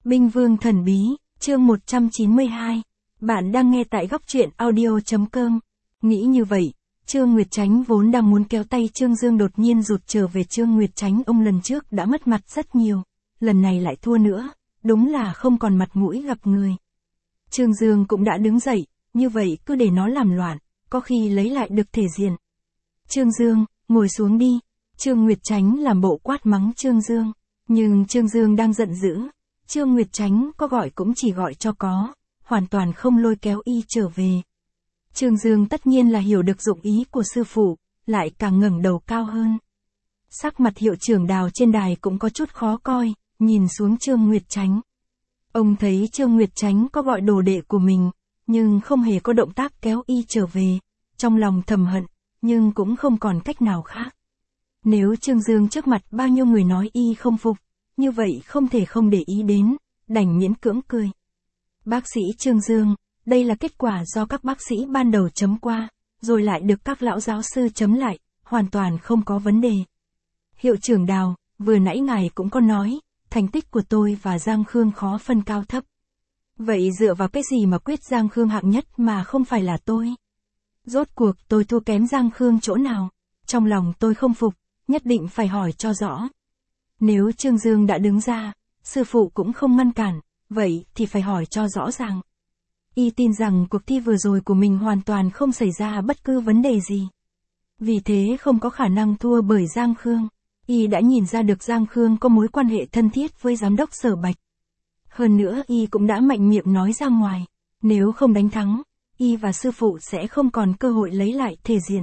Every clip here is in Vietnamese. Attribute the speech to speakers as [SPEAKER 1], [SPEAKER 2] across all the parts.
[SPEAKER 1] Binh Vương Thần Bí, chương 192. Bạn đang nghe tại góc truyện audio.com. Nghĩ như vậy, Trương Nguyệt Chánh vốn đang muốn kéo tay Trương Dương đột nhiên rụt trở về. Trương Nguyệt Chánh ông lần trước đã mất mặt rất nhiều, lần này lại thua nữa, đúng là không còn mặt mũi gặp người. Trương Dương cũng đã đứng dậy, như vậy cứ để nó làm loạn, có khi lấy lại được thể diện. Trương Dương, ngồi xuống đi. Trương Nguyệt Chánh làm bộ quát mắng Trương Dương, nhưng Trương Dương đang giận dữ. Trương Nguyệt Chánh có gọi cũng chỉ gọi cho có, hoàn toàn không lôi kéo y trở về. Trương Dương tất nhiên là hiểu được dụng ý của sư phụ, lại càng ngẩng đầu cao hơn. Sắc mặt hiệu trưởng Đào trên đài cũng có chút khó coi, nhìn xuống Trương Nguyệt Chánh. Ông thấy Trương Nguyệt Chánh có gọi đồ đệ của mình, nhưng không hề có động tác kéo y trở về, trong lòng thầm hận, nhưng cũng không còn cách nào khác. Nếu Trương Dương trước mặt bao nhiêu người nói y không phục, như vậy không thể không để ý đến, đành miễn cưỡng cười. Bác sĩ Trương Dương, đây là kết quả do các bác sĩ ban đầu chấm qua, rồi lại được các lão giáo sư chấm lại, hoàn toàn không có vấn đề. Hiệu trưởng Đào, vừa nãy ngài cũng có nói, thành tích của tôi và Giang Khương khó phân cao thấp. Vậy dựa vào cái gì mà quyết Giang Khương hạng nhất mà không phải là tôi? Rốt cuộc tôi thua kém Giang Khương chỗ nào? Trong lòng tôi không phục, nhất định phải hỏi cho rõ. Nếu Trương Dương đã đứng ra, sư phụ cũng không ngăn cản, vậy thì phải hỏi cho rõ ràng. Y tin rằng cuộc thi vừa rồi của mình hoàn toàn không xảy ra bất cứ vấn đề gì. Vì thế không có khả năng thua bởi Giang Khương. Y đã nhìn ra được Giang Khương có mối quan hệ thân thiết với giám đốc Sở Bạch. Hơn nữa Y cũng đã mạnh miệng nói ra ngoài, nếu không đánh thắng, Y và sư phụ sẽ không còn cơ hội lấy lại thể diện.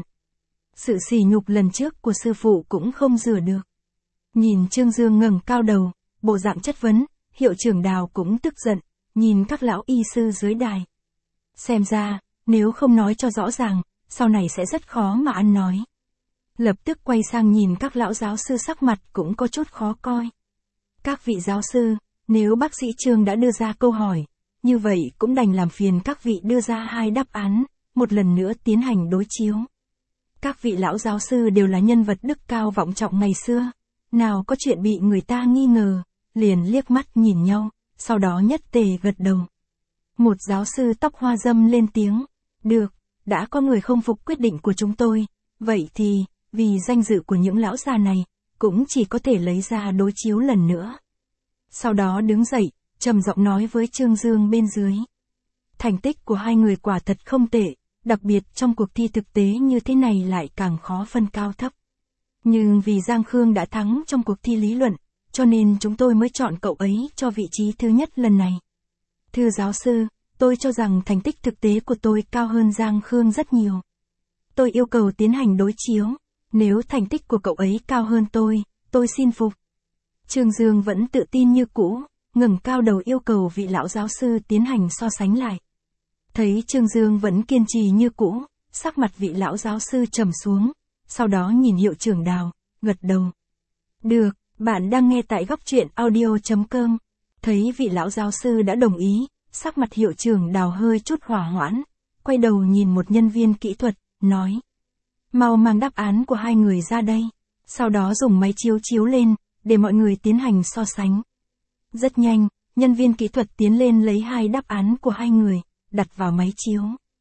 [SPEAKER 1] Sự sỉ nhục lần trước của sư phụ cũng không rửa được. Nhìn Trương Dương ngẩng cao đầu, bộ dạng chất vấn, hiệu trưởng Đào cũng tức giận, nhìn các lão y sư dưới đài. Xem ra, nếu không nói cho rõ ràng, sau này sẽ rất khó mà ăn nói. Lập tức quay sang nhìn các lão giáo sư sắc mặt cũng có chút khó coi. Các vị giáo sư, nếu bác sĩ Trương đã đưa ra câu hỏi, như vậy cũng đành làm phiền các vị đưa ra hai đáp án, một lần nữa tiến hành đối chiếu. Các vị lão giáo sư đều là nhân vật đức cao vọng trọng ngày xưa, nào có chuyện bị người ta nghi ngờ, liền liếc mắt nhìn nhau, sau đó nhất tề gật đầu. Một giáo sư tóc hoa râm lên tiếng, được, đã có người không phục quyết định của chúng tôi, vậy thì, vì danh dự của những lão già này, cũng chỉ có thể lấy ra đối chiếu lần nữa. Sau đó đứng dậy, trầm giọng nói với Trương Dương bên dưới. Thành tích của hai người quả thật không tệ, đặc biệt trong cuộc thi thực tế như thế này lại càng khó phân cao thấp. Nhưng vì Giang Khương đã thắng trong cuộc thi lý luận, cho nên chúng tôi mới chọn cậu ấy cho vị trí thứ nhất lần này. Thưa giáo sư, tôi cho rằng thành tích thực tế của tôi cao hơn Giang Khương rất nhiều. Tôi yêu cầu tiến hành đối chiếu, nếu thành tích của cậu ấy cao hơn tôi xin phục. Trương Dương vẫn tự tin như cũ, ngẩng cao đầu yêu cầu vị lão giáo sư tiến hành so sánh lại. Thấy Trương Dương vẫn kiên trì như cũ, sắc mặt vị lão giáo sư trầm xuống, sau đó nhìn hiệu trưởng Đào, gật đầu. Được, bạn đang nghe tại góc truyện audio.com. Thấy vị lão giáo sư đã đồng ý, sắc mặt hiệu trưởng Đào hơi chút hỏa hoãn, quay đầu nhìn một nhân viên kỹ thuật, nói. Mau mang đáp án của hai người ra đây, sau đó dùng máy chiếu lên, để mọi người tiến hành so sánh. Rất nhanh, nhân viên kỹ thuật tiến lên lấy hai đáp án của hai người, đặt vào máy chiếu.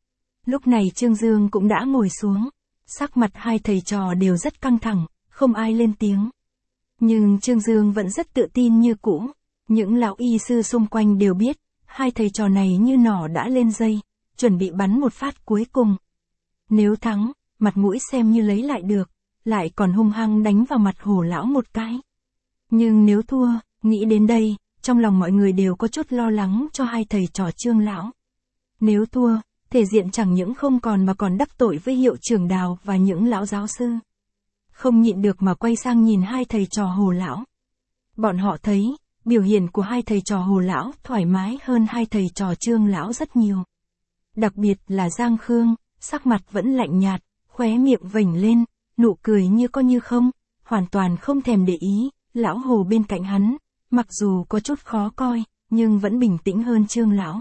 [SPEAKER 1] Lúc này Trương Dương cũng đã ngồi xuống, sắc mặt hai thầy trò đều rất căng thẳng, không ai lên tiếng. Nhưng Trương Dương vẫn rất tự tin như cũ, những lão y sư xung quanh đều biết, hai thầy trò này như nỏ đã lên dây, chuẩn bị bắn một phát cuối cùng. Nếu thắng, mặt mũi xem như lấy lại được, lại còn hung hăng đánh vào mặt Hổ lão một cái. Nhưng nếu thua, nghĩ đến đây, trong lòng mọi người đều có chút lo lắng cho hai thầy trò Trương lão. Nếu thua, thể diện chẳng những không còn mà còn đắc tội với hiệu trưởng Đào và những lão giáo sư. Không nhịn được mà quay sang nhìn hai thầy trò Hồ lão. Bọn họ thấy, biểu hiện của hai thầy trò Hồ lão thoải mái hơn hai thầy trò Trương lão rất nhiều. Đặc biệt là Giang Khương, sắc mặt vẫn lạnh nhạt, khóe miệng vểnh lên, nụ cười như có như không, hoàn toàn không thèm để ý, lão Hồ bên cạnh hắn, mặc dù có chút khó coi, nhưng vẫn bình tĩnh hơn Trương lão.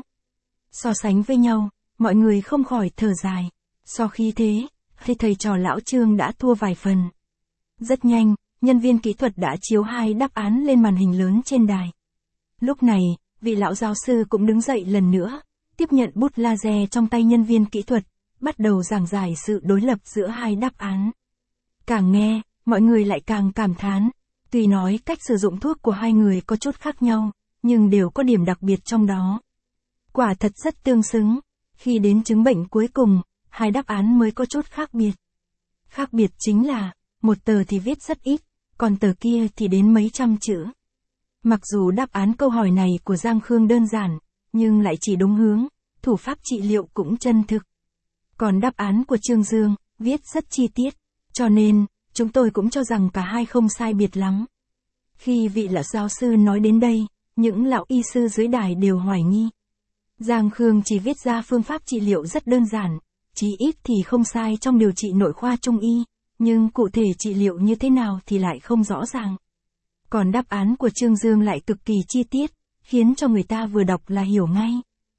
[SPEAKER 1] So sánh với nhau, mọi người không khỏi thở dài. So khi thế, thì thầy trò lão Trương đã thua vài phần. Rất nhanh, nhân viên kỹ thuật đã chiếu hai đáp án lên màn hình lớn trên đài. Lúc này, vị lão giáo sư cũng đứng dậy lần nữa, tiếp nhận bút laser trong tay nhân viên kỹ thuật, bắt đầu giảng giải sự đối lập giữa hai đáp án. Càng nghe, mọi người lại càng cảm thán. Tuy nói cách sử dụng thuốc của hai người có chút khác nhau, nhưng đều có điểm đặc biệt trong đó. Quả thật rất tương xứng. Khi đến chứng bệnh cuối cùng, hai đáp án mới có chút khác biệt. Khác biệt chính là, một tờ thì viết rất ít, còn tờ kia thì đến mấy trăm chữ. Mặc dù đáp án câu hỏi này của Giang Khương đơn giản, nhưng lại chỉ đúng hướng, thủ pháp trị liệu cũng chân thực. Còn đáp án của Trương Dương, viết rất chi tiết, cho nên, chúng tôi cũng cho rằng cả hai không sai biệt lắm. Khi vị lão giáo sư nói đến đây, những lão y sư dưới đài đều hoài nghi. Giang Khương chỉ viết ra phương pháp trị liệu rất đơn giản, chí ít thì không sai trong điều trị nội khoa trung y, nhưng cụ thể trị liệu như thế nào thì lại không rõ ràng. Còn đáp án của Trương Dương lại cực kỳ chi tiết, khiến cho người ta vừa đọc là hiểu ngay.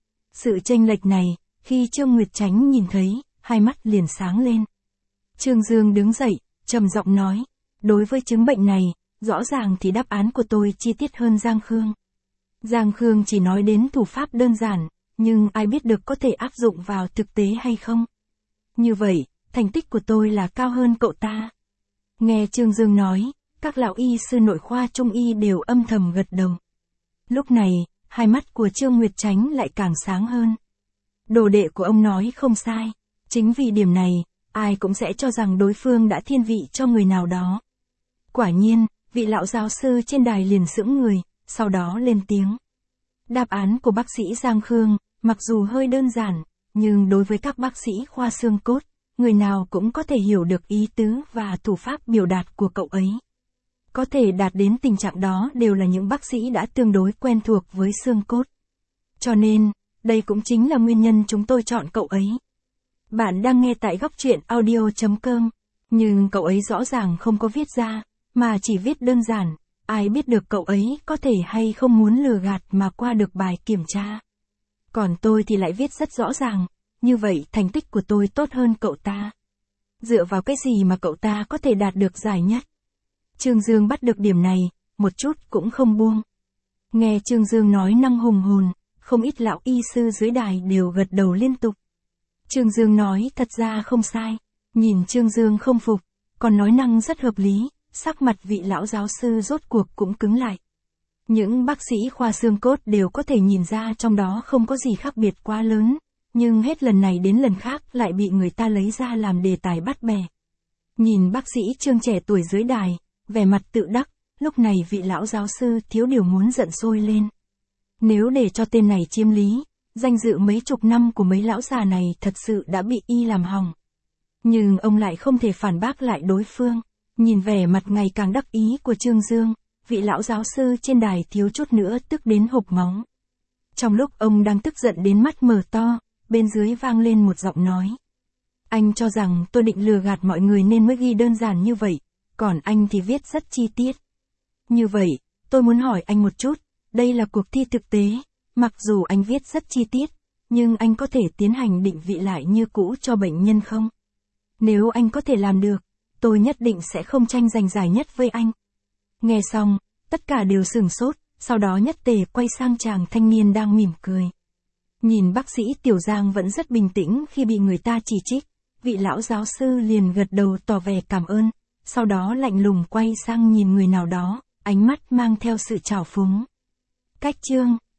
[SPEAKER 1] Sự chênh lệch này, khi Trương Nguyệt Chánh nhìn thấy, hai mắt liền sáng lên. Trương Dương đứng dậy, trầm giọng nói, đối với chứng bệnh này, rõ ràng thì đáp án của tôi chi tiết hơn Giang Khương. Giang Khương chỉ nói đến thủ pháp đơn giản, nhưng ai biết được có thể áp dụng vào thực tế hay không. Như vậy, thành tích của tôi là cao hơn cậu ta. Nghe Trương Dương nói, các lão y sư nội khoa trung y đều âm thầm gật đầu. Lúc này, hai mắt của Trương Nguyệt Chánh lại càng sáng hơn. Đồ đệ của ông nói không sai, chính vì điểm này, ai cũng sẽ cho rằng đối phương đã thiên vị cho người nào đó. Quả nhiên, vị lão giáo sư trên đài liền sững người, sau đó lên tiếng. Đáp án của bác sĩ Giang Khương, mặc dù hơi đơn giản, nhưng đối với các bác sĩ khoa xương cốt, người nào cũng có thể hiểu được ý tứ và thủ pháp biểu đạt của cậu ấy. Có thể đạt đến tình trạng đó đều là những bác sĩ đã tương đối quen thuộc với xương cốt. Cho nên, đây cũng chính là nguyên nhân chúng tôi chọn cậu ấy. Bạn đang nghe tại Góc Truyện Audio.com, nhưng cậu ấy rõ ràng không có viết ra, mà chỉ viết đơn giản, ai biết được cậu ấy có thể hay không muốn lừa gạt mà qua được bài kiểm tra. Còn tôi thì lại viết rất rõ ràng, như vậy thành tích của tôi tốt hơn cậu ta. Dựa vào cái gì mà cậu ta có thể đạt được giải nhất? Trương Dương bắt được điểm này, một chút cũng không buông. Nghe Trương Dương nói năng hùng hồn, không ít lão y sư dưới đài đều gật đầu liên tục. Trương Dương nói thật ra không sai, nhìn Trương Dương không phục, còn nói năng rất hợp lý, sắc mặt vị lão giáo sư rốt cuộc cũng cứng lại. Những bác sĩ khoa xương cốt đều có thể nhìn ra trong đó không có gì khác biệt quá lớn, nhưng hết lần này đến lần khác lại bị người ta lấy ra làm đề tài bắt bẻ. Nhìn bác sĩ Trương trẻ tuổi dưới đài, vẻ mặt tự đắc, lúc này vị lão giáo sư thiếu điều muốn giận sôi lên. Nếu để cho tên này chiếm lý, danh dự mấy chục năm của mấy lão già này thật sự đã bị y làm hỏng. Nhưng ông lại không thể phản bác lại đối phương. Nhìn vẻ mặt ngày càng đắc ý của Trương Dương, vị lão giáo sư trên đài thiếu chút nữa tức đến hộc máu. Trong lúc ông đang tức giận đến mắt mở to, bên dưới vang lên một giọng nói. Anh cho rằng tôi định lừa gạt mọi người nên mới ghi đơn giản như vậy, còn anh thì viết rất chi tiết. Như vậy, tôi muốn hỏi anh một chút, đây là cuộc thi thực tế, mặc dù anh viết rất chi tiết, nhưng anh có thể tiến hành định vị lại như cũ cho bệnh nhân không? Nếu anh có thể làm được, tôi nhất định sẽ không tranh giành giải nhất với anh. Nghe xong, tất cả đều sửng sốt, sau đó nhất tề quay sang chàng thanh niên đang mỉm cười. Nhìn bác sĩ Tiểu Giang vẫn rất bình tĩnh khi bị người ta chỉ trích, vị lão giáo sư liền gật đầu tỏ vẻ cảm ơn, sau đó lạnh lùng quay sang nhìn người nào đó, ánh mắt mang theo sự trào phúng. Cách chương